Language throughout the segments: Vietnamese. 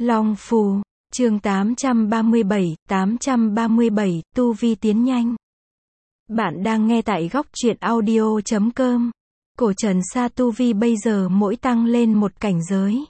Long Phù, chương 837, tu vi tiến nhanh. Bạn đang nghe tại góc truyện audio.com. Cổ Trần Sa tu vi bây giờ mỗi tăng lên một cảnh giới,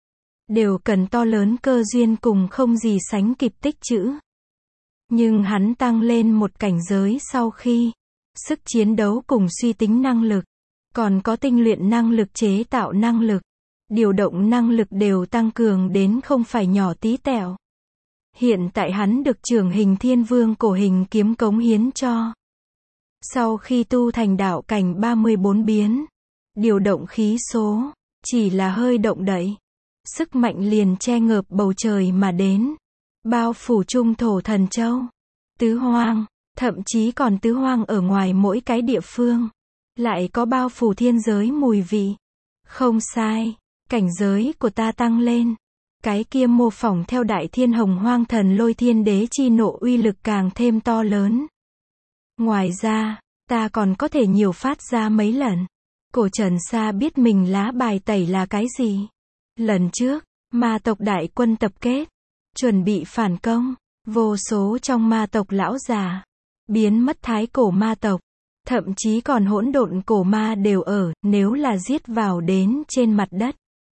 đều cần to lớn cơ duyên cùng không gì sánh kịp tích trữ. Nhưng hắn tăng lên một cảnh giới sau khi sức chiến đấu cùng suy tính năng lực, còn có tinh luyện năng lực, chế tạo năng lực, điều động năng lực đều tăng cường đến không phải nhỏ tí tẹo. Hiện tại hắn được Trưởng Hình Thiên Vương cổ hình kiếm cống hiến cho. Sau khi tu thành đạo cảnh 34 biến, điều động khí số, chỉ là hơi động đậy, sức mạnh liền che ngợp bầu trời mà đến, bao phủ trung thổ thần châu, tứ hoang, thậm chí còn tứ hoang ở ngoài mỗi cái địa phương, lại có bao phủ thiên giới mùi vị. Không sai, cảnh giới của ta tăng lên. Cái kia mô phỏng theo Đại Thiên Hồng Hoang Thần Lôi Thiên Đế chi nộ uy lực càng thêm to lớn. Ngoài ra, ta còn có thể nhiều phát ra mấy lần. Cổ Trần Sa biết mình lá bài tẩy là cái gì. Lần trước, ma tộc đại quân tập kết, chuẩn bị phản công, vô số trong ma tộc lão già, biến mất thái cổ ma tộc, thậm chí còn hỗn độn cổ ma đều ở, nếu là giết vào đến trên mặt đất.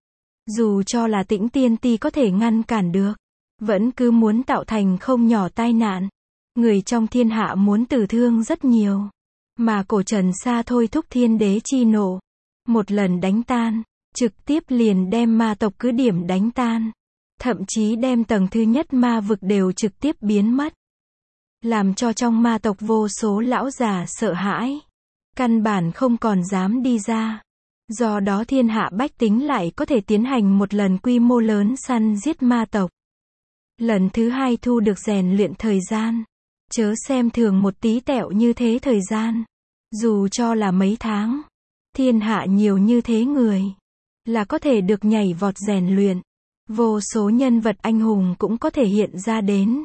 Dù cho là Tĩnh Tiên Ti có thể ngăn cản được, vẫn cứ muốn tạo thành không nhỏ tai nạn. Người trong thiên hạ muốn tử thương rất nhiều. Mà Cổ Trần Sa thôi thúc thiên đế chi nộ, một lần đánh tan, trực tiếp liền đem ma tộc cứ điểm đánh tan. Thậm chí đem tầng thứ nhất ma vực đều trực tiếp biến mất. Làm cho trong ma tộc vô số lão già sợ hãi. Căn bản không còn dám đi ra. Do đó thiên hạ bách tính lại có thể tiến hành một lần quy mô lớn săn giết ma tộc. Lần thứ hai thu được rèn luyện thời gian. Chớ xem thường một tí tẹo như thế thời gian. Dù cho là mấy tháng, thiên hạ nhiều như thế người, là có thể được nhảy vọt rèn luyện. Vô số nhân vật anh hùng cũng có thể hiện ra đến.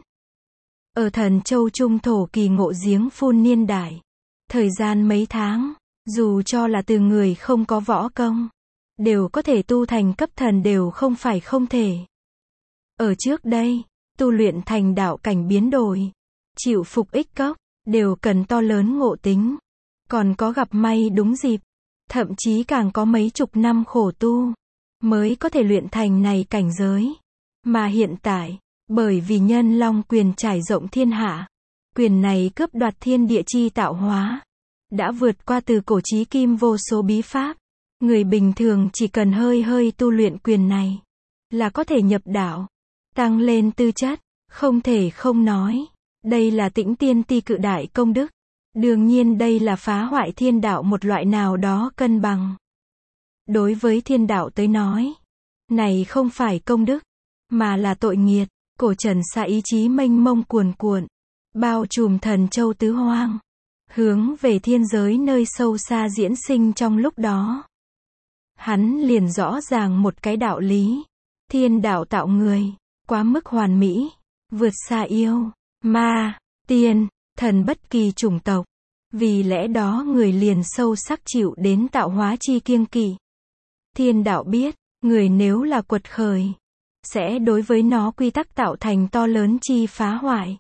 Ở Thần Châu Trung thổ kỳ ngộ giếng phun niên đại, thời gian mấy tháng, dù cho là từ người không có võ công, đều có thể tu thành cấp thần đều không phải không thể. Ở trước đây, tu luyện thành đạo cảnh biến đổi, chịu phục ích cốc, đều cần to lớn ngộ tính. Còn có gặp may đúng dịp, thậm chí càng có mấy chục năm khổ tu, mới có thể luyện thành này cảnh giới. Mà hiện tại, bởi vì Nhân Long quyền trải rộng thiên hạ, quyền này cướp đoạt thiên địa chi tạo hóa, đã vượt qua từ cổ chí kim vô số bí pháp. Người bình thường chỉ cần hơi tu luyện quyền này, là có thể nhập đạo, tăng lên tư chất, không thể không nói. Đây là Tĩnh Tiên Ti cự đại công đức. Đương nhiên đây là phá hoại thiên đạo một loại nào đó cân bằng. Đối với thiên đạo tới nói, này không phải công đức, mà là tội nghiệt. Cổ Trần Sa ý chí mênh mông cuồn cuộn, bao trùm thần châu tứ hoang, hướng về thiên giới nơi sâu xa diễn sinh trong lúc đó. Hắn liền rõ ràng một cái đạo lý. Thiên đạo tạo người, quá mức hoàn mỹ, vượt xa yêu, ma, tiên, thần bất kỳ chủng tộc. Vì lẽ đó người liền sâu sắc chịu đến tạo hóa chi kiêng kỵ. Thiên đạo biết, người nếu là quật khởi, sẽ đối với nó quy tắc tạo thành to lớn chi phá hoại.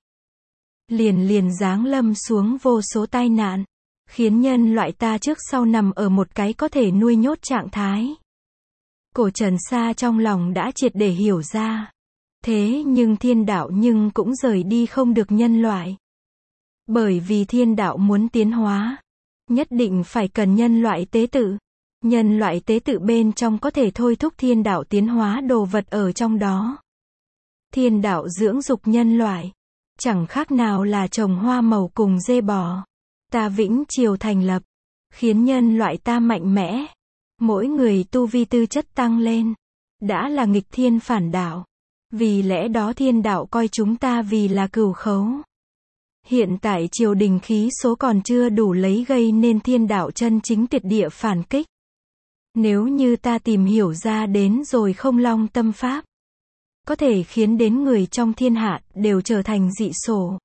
Liền giáng lâm xuống vô số tai nạn, khiến nhân loại ta trước sau nằm ở một cái có thể nuôi nhốt trạng thái. Cổ Trần Sa trong lòng đã triệt để hiểu ra. Thế nhưng thiên đạo nhưng cũng rời đi không được nhân loại. Bởi vì thiên đạo muốn tiến hóa, nhất định phải cần nhân loại tế tự. Nhân loại tế tự bên trong có thể thôi thúc thiên đạo tiến hóa đồ vật ở trong đó. Thiên đạo dưỡng dục nhân loại, chẳng khác nào là trồng hoa màu cùng dê bò. Ta vĩnh triều thành lập, khiến nhân loại ta mạnh mẽ. Mỗi người tu vi tư chất tăng lên, đã là nghịch thiên phản đạo. Vì lẽ đó thiên đạo coi chúng ta vì là cửu khấu. Hiện tại triều đình khí số còn chưa đủ lấy gây nên thiên đạo chân chính tuyệt địa phản kích. Nếu như ta tìm hiểu ra đến rồi không long tâm pháp, có thể khiến đến người trong thiên hạ đều trở thành dị sổ.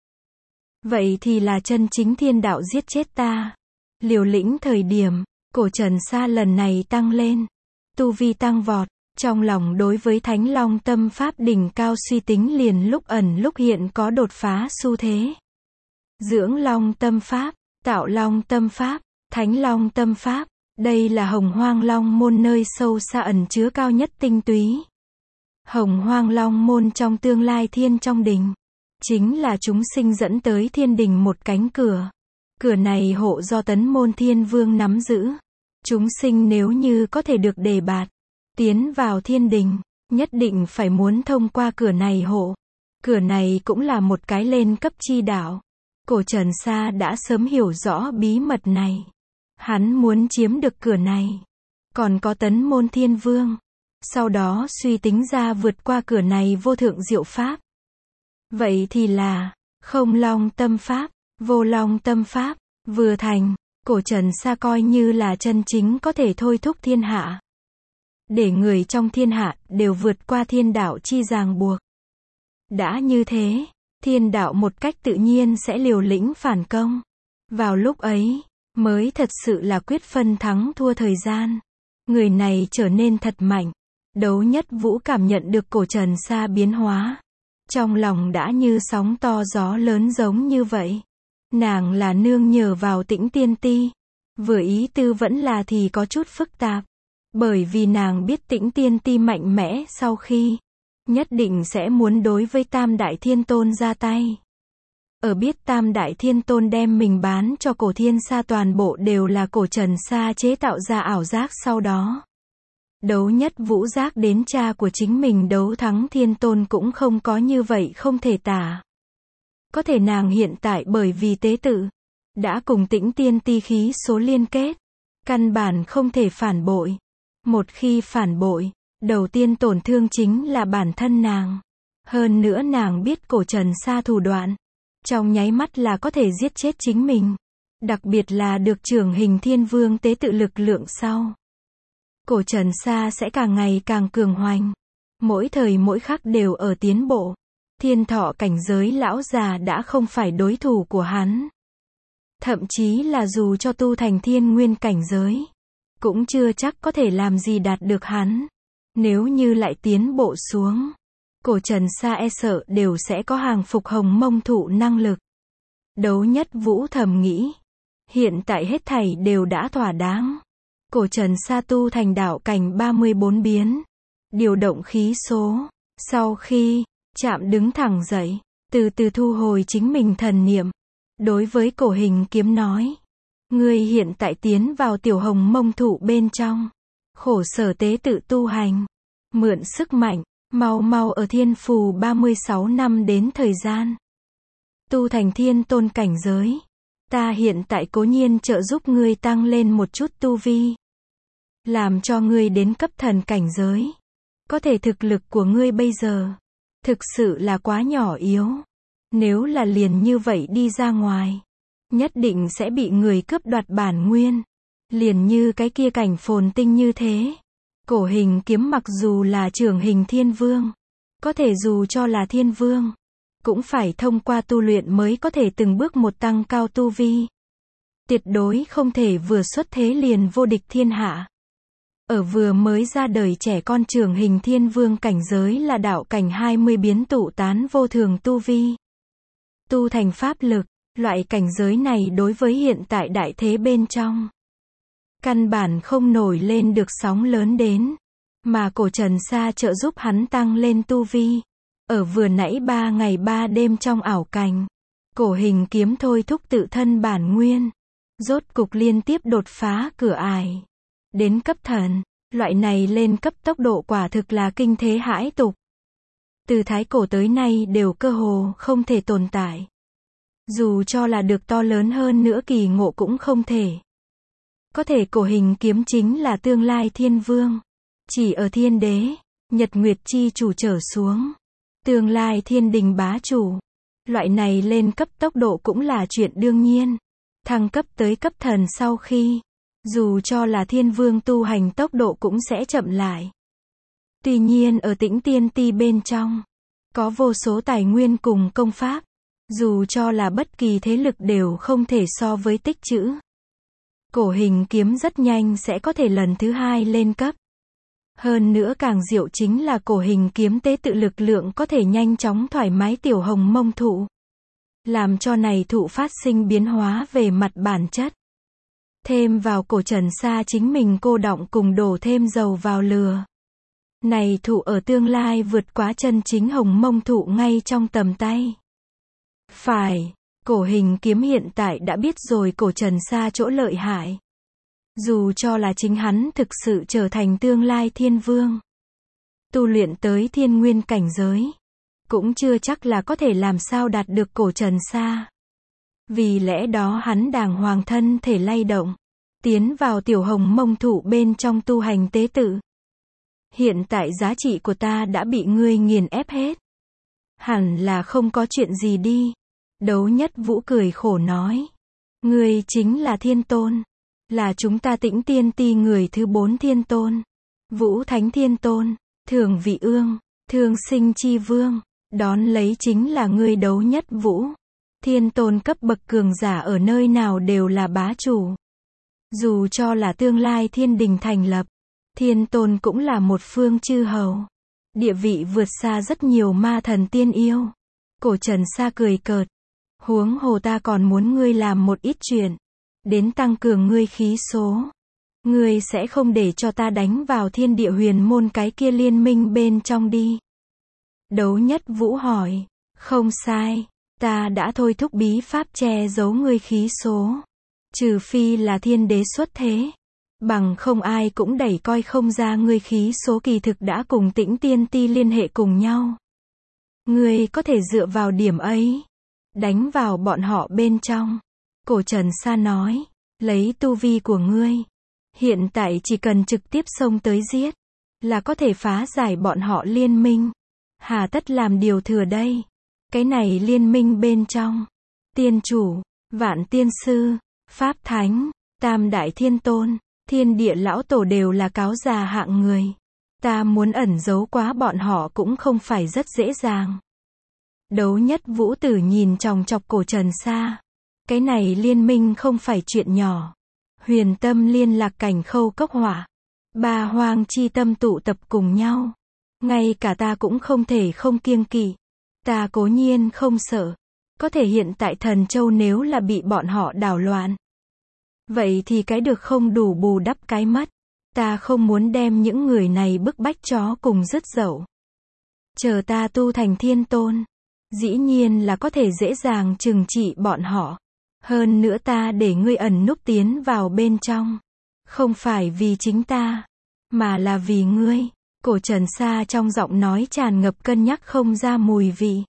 Vậy thì là chân chính thiên đạo giết chết ta. Liều lĩnh thời điểm, Cổ Trần Sa lần này tăng lên, tu vi tăng vọt, Trong lòng đối với Thánh Long Tâm Pháp đỉnh cao suy tính liền lúc ẩn lúc hiện có đột phá xu thế. Dưỡng Long Tâm Pháp, Tạo Long Tâm Pháp, Thánh Long Tâm Pháp, đây là Hồng Hoang Long môn nơi sâu xa ẩn chứa cao nhất tinh túy. Hồng Hoang Long môn trong tương lai thiên trong đình, chính là chúng sinh dẫn tới thiên đình một cánh cửa. Cửa này hộ do Tấn Môn Thiên Vương nắm giữ. Chúng sinh nếu như có thể được đề bạt, tiến vào thiên đình, nhất định phải muốn thông qua cửa này hộ. Cửa này cũng là một cái lên cấp chi đạo. Cổ Trần Sa đã sớm hiểu rõ bí mật này. Hắn muốn chiếm được cửa này. Còn có Tấn Môn Thiên Vương. Sau đó suy tính ra vượt qua cửa này vô thượng diệu pháp. Vậy thì là, Không Long Tâm Pháp, Vô Long Tâm Pháp, vừa thành, Cổ Trần Sa coi như là chân chính có thể thôi thúc thiên hạ. Để người trong thiên hạ đều vượt qua thiên đạo chi ràng buộc. Đã như thế, thiên đạo một cách tự nhiên sẽ liều lĩnh phản công. Vào lúc ấy, mới thật sự là quyết phân thắng thua thời gian. Người này trở nên thật mạnh. Đấu Nhất Vũ cảm nhận được Cổ Trần Sa biến hóa. Trong lòng đã như sóng to gió lớn giống như vậy. Nàng là nương nhờ vào Tĩnh Tiên Ti. Vừa ý tư vẫn là thì có chút phức tạp. Bởi vì nàng biết Tĩnh Tiên Ti mạnh mẽ sau khi nhất định sẽ muốn đối với Tam Đại Thiên Tôn ra tay. Ở biết Tam Đại Thiên Tôn đem mình bán cho Cổ Thiên Sa toàn bộ đều là Cổ Trần Sa chế tạo ra ảo giác sau đó. Đấu Nhất Vũ giác đến cha của chính mình đấu thắng Thiên Tôn cũng không có như vậy không thể tả. Có thể nàng hiện tại bởi vì tế tự, đã cùng Tĩnh Tiên Ti khí số liên kết. Căn bản không thể phản bội. Một khi phản bội, đầu tiên tổn thương chính là bản thân nàng. Hơn nữa nàng biết Cổ Trần Sa thủ đoạn. Trong nháy mắt là có thể giết chết chính mình. Đặc biệt là được trưởng hình Thiên Vương tế tự lực lượng sau. Cổ Trần Sa sẽ càng ngày càng cường hoành. Mỗi thời mỗi khắc đều ở tiến bộ. Thiên thọ cảnh giới lão già đã không phải đối thủ của hắn. Thậm chí là dù cho tu thành thiên nguyên cảnh giới, cũng chưa chắc có thể làm gì đạt được hắn. Nếu như lại tiến bộ xuống, Cổ Trần Sa e sợ đều sẽ có hàng phục Hồng Mông Thụ năng lực. Đấu Nhất Vũ thầm nghĩ. Hiện tại hết thảy đều đã thỏa đáng. Cổ Trần Sa tu thành đạo cảnh 34 biến. Điều động khí số. Sau khi chạm đứng thẳng dậy, từ từ thu hồi chính mình thần niệm. Đối với Cổ Hình Kiếm nói. Ngươi hiện tại tiến vào tiểu Hồng Mông Thụ bên trong. Khổ sở tế tự tu hành. Mượn sức mạnh. Mau mau ở thiên phù 36 năm đến thời gian. Tu thành thiên tôn cảnh giới. Ta hiện tại cố nhiên trợ giúp ngươi tăng lên một chút tu vi. Làm cho ngươi đến cấp thần cảnh giới. Có thể thực lực của ngươi bây giờ thực sự là quá nhỏ yếu. Nếu là liền như vậy đi ra ngoài, nhất định sẽ bị người cướp đoạt bản nguyên. Liền như cái kia cảnh phồn tinh như thế. Cổ Hình Kiếm mặc dù là trưởng hình Thiên Vương, có thể dù cho là Thiên Vương, cũng phải thông qua tu luyện mới có thể từng bước một tăng cao tu vi. Tuyệt đối không thể vừa xuất thế liền vô địch thiên hạ. Ở vừa mới ra đời trẻ con trưởng hình Thiên Vương cảnh giới là đạo cảnh 20 biến tụ tán vô thường tu vi. Tu thành pháp lực, loại cảnh giới này đối với hiện tại đại thế bên trong, căn bản không nổi lên được sóng lớn đến. Mà Cổ Trần Sa trợ giúp hắn tăng lên tu vi. Ở vừa nãy 3 ngày 3 đêm trong ảo cảnh, Cổ Hình Kiếm thôi thúc tự thân bản nguyên. Rốt cục liên tiếp đột phá cửa ải. Đến cấp thần, loại này lên cấp tốc độ quả thực là kinh thế hãi tục. Từ thái cổ tới nay đều cơ hồ không thể tồn tại. Dù cho là được to lớn hơn nữa kỳ ngộ cũng không thể. Có thể Cổ Hình Kiếm chính là tương lai Thiên Vương. Chỉ ở Thiên Đế, Nhật Nguyệt chi chủ trở xuống. Tương lai Thiên Đình bá chủ. Loại này lên cấp tốc độ cũng là chuyện đương nhiên. Thăng cấp tới cấp thần sau khi, dù cho là Thiên Vương tu hành tốc độ cũng sẽ chậm lại. Tuy nhiên ở Tĩnh Tiên Ti bên trong, có vô số tài nguyên cùng công pháp. Dù cho là bất kỳ thế lực đều không thể so với tích trữ. Cổ Hình Kiếm rất nhanh sẽ có thể lần thứ 2 lên cấp. Hơn nữa càng diệu chính là cổ hình kiếm tế tự lực lượng có thể nhanh chóng thoải mái tiểu hồng mông thụ. Làm cho này thụ phát sinh biến hóa về mặt bản chất. Thêm vào cổ Trần Sa chính mình cô đọng cùng đổ thêm dầu vào lửa. Này thụ ở tương lai vượt quá chân chính hồng mông thụ ngay trong tầm tay. Phải, cổ hình kiếm hiện tại đã biết rồi cổ Trần Sa chỗ lợi hại. Dù cho là chính hắn thực sự trở thành tương lai thiên vương. Tu luyện tới thiên nguyên cảnh giới. Cũng chưa chắc là có thể làm sao đạt được cổ Trần Sa. Vì lẽ đó hắn đàng hoàng thân thể lay động. Tiến vào tiểu hồng mông thụ bên trong tu hành tế tự. Hiện tại giá trị của ta đã bị ngươi nghiền ép hết. Hẳn là không có chuyện gì đi. Đấu Nhất Vũ cười khổ nói. Ngươi chính là thiên tôn. Là chúng ta Tĩnh Tiên Ti người thứ 4 thiên tôn. Vũ Thánh Thiên Tôn, Thường Vị Ương, Thương Sinh Chi Vương. Đón lấy chính là ngươi Đấu Nhất Vũ. Thiên tôn cấp bậc cường giả ở nơi nào đều là bá chủ. Dù cho là tương lai thiên đình thành lập. Thiên tôn cũng là một phương chư hầu. Địa vị vượt xa rất nhiều ma thần tiên yêu. Cổ Trần Sa cười cợt. Huống hồ ta còn muốn ngươi làm một ít chuyện. Đến tăng cường ngươi khí số. Ngươi sẽ không để cho ta đánh vào thiên địa huyền môn cái kia liên minh bên trong đi. Đấu Nhất Vũ hỏi. Không sai. Ta đã thôi thúc bí pháp che giấu ngươi khí số. Trừ phi là thiên đế xuất thế. Bằng không ai cũng đẩy coi không ra ngươi khí số kỳ thực đã cùng Tĩnh Tiên Ti liên hệ cùng nhau. Ngươi có thể dựa vào điểm ấy. Đánh vào bọn họ bên trong. Cổ Trần Sa nói. Lấy tu vi của ngươi. Hiện tại chỉ cần trực tiếp xông tới giết. Là có thể phá giải bọn họ liên minh. Hà tất làm điều thừa đây. Cái này liên minh bên trong. Tiên chủ, Vạn Tiên Sư, Pháp Thánh, Tam Đại Thiên Tôn, Thiên Địa Lão Tổ đều là cáo già hạng người. Ta muốn ẩn giấu quá bọn họ cũng không phải rất dễ dàng. Đấu Nhất Vũ Tử nhìn chòng chọc cổ Trần Sa. Cái này liên minh không phải chuyện nhỏ. Huyền tâm liên lạc cảnh khâu cốc hỏa. Ba hoang chi tâm tụ tập cùng nhau. Ngay cả ta cũng không thể không kiêng kỵ. Ta cố nhiên không sợ. Có thể hiện tại Thần Châu nếu là bị bọn họ đảo loạn. Vậy thì cái được không đủ bù đắp cái mất. Ta không muốn đem những người này bức bách chó cùng dứt dậu. Chờ ta tu thành thiên tôn. Dĩ nhiên là có thể dễ dàng trừng trị bọn họ. Hơn nữa ta để ngươi ẩn núp tiến vào bên trong. Không phải vì chính ta. Mà là vì ngươi. Cổ Trần Sa trong giọng nói tràn ngập cân nhắc không ra mùi vị.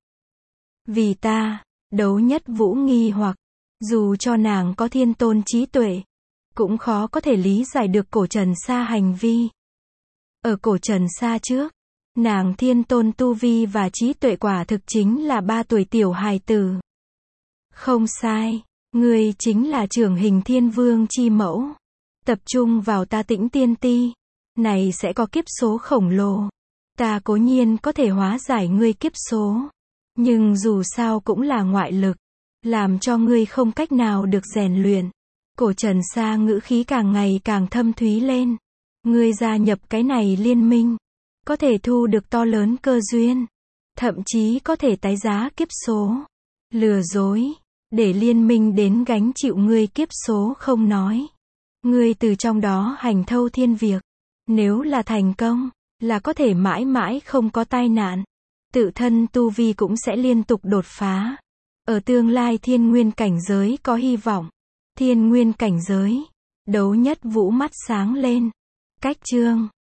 Vì ta, Đấu Nhất Vũ nghi hoặc. Dù cho nàng có thiên tôn trí tuệ. Cũng khó có thể lý giải được cổ Trần Sa hành vi. Ở cổ Trần Sa trước. Nàng thiên tôn tu vi và trí tuệ quả thực chính là 3 tuổi tiểu hài tử. Không sai. Ngươi chính là trưởng hình thiên vương chi mẫu. Tập trung vào ta Tĩnh Tiên Ti. Này sẽ có kiếp số khổng lồ. Ta cố nhiên có thể hóa giải ngươi kiếp số. Nhưng dù sao cũng là ngoại lực. Làm cho ngươi không cách nào được rèn luyện. Cổ Trần Sa ngữ khí càng ngày càng thâm thúy lên. Ngươi gia nhập cái này liên minh. Có thể thu được to lớn cơ duyên. Thậm chí có thể tái giá kiếp số. Lừa dối. Để liên minh đến gánh chịu ngươi kiếp số không nói. Ngươi từ trong đó hành thâu thiên việc. Nếu là thành công, là có thể mãi mãi không có tai nạn. Tự thân tu vi cũng sẽ liên tục đột phá. Ở tương lai thiên nguyên cảnh giới có hy vọng. Thiên nguyên cảnh giới. Đấu Nhất Vũ mắt sáng lên. Cách chương.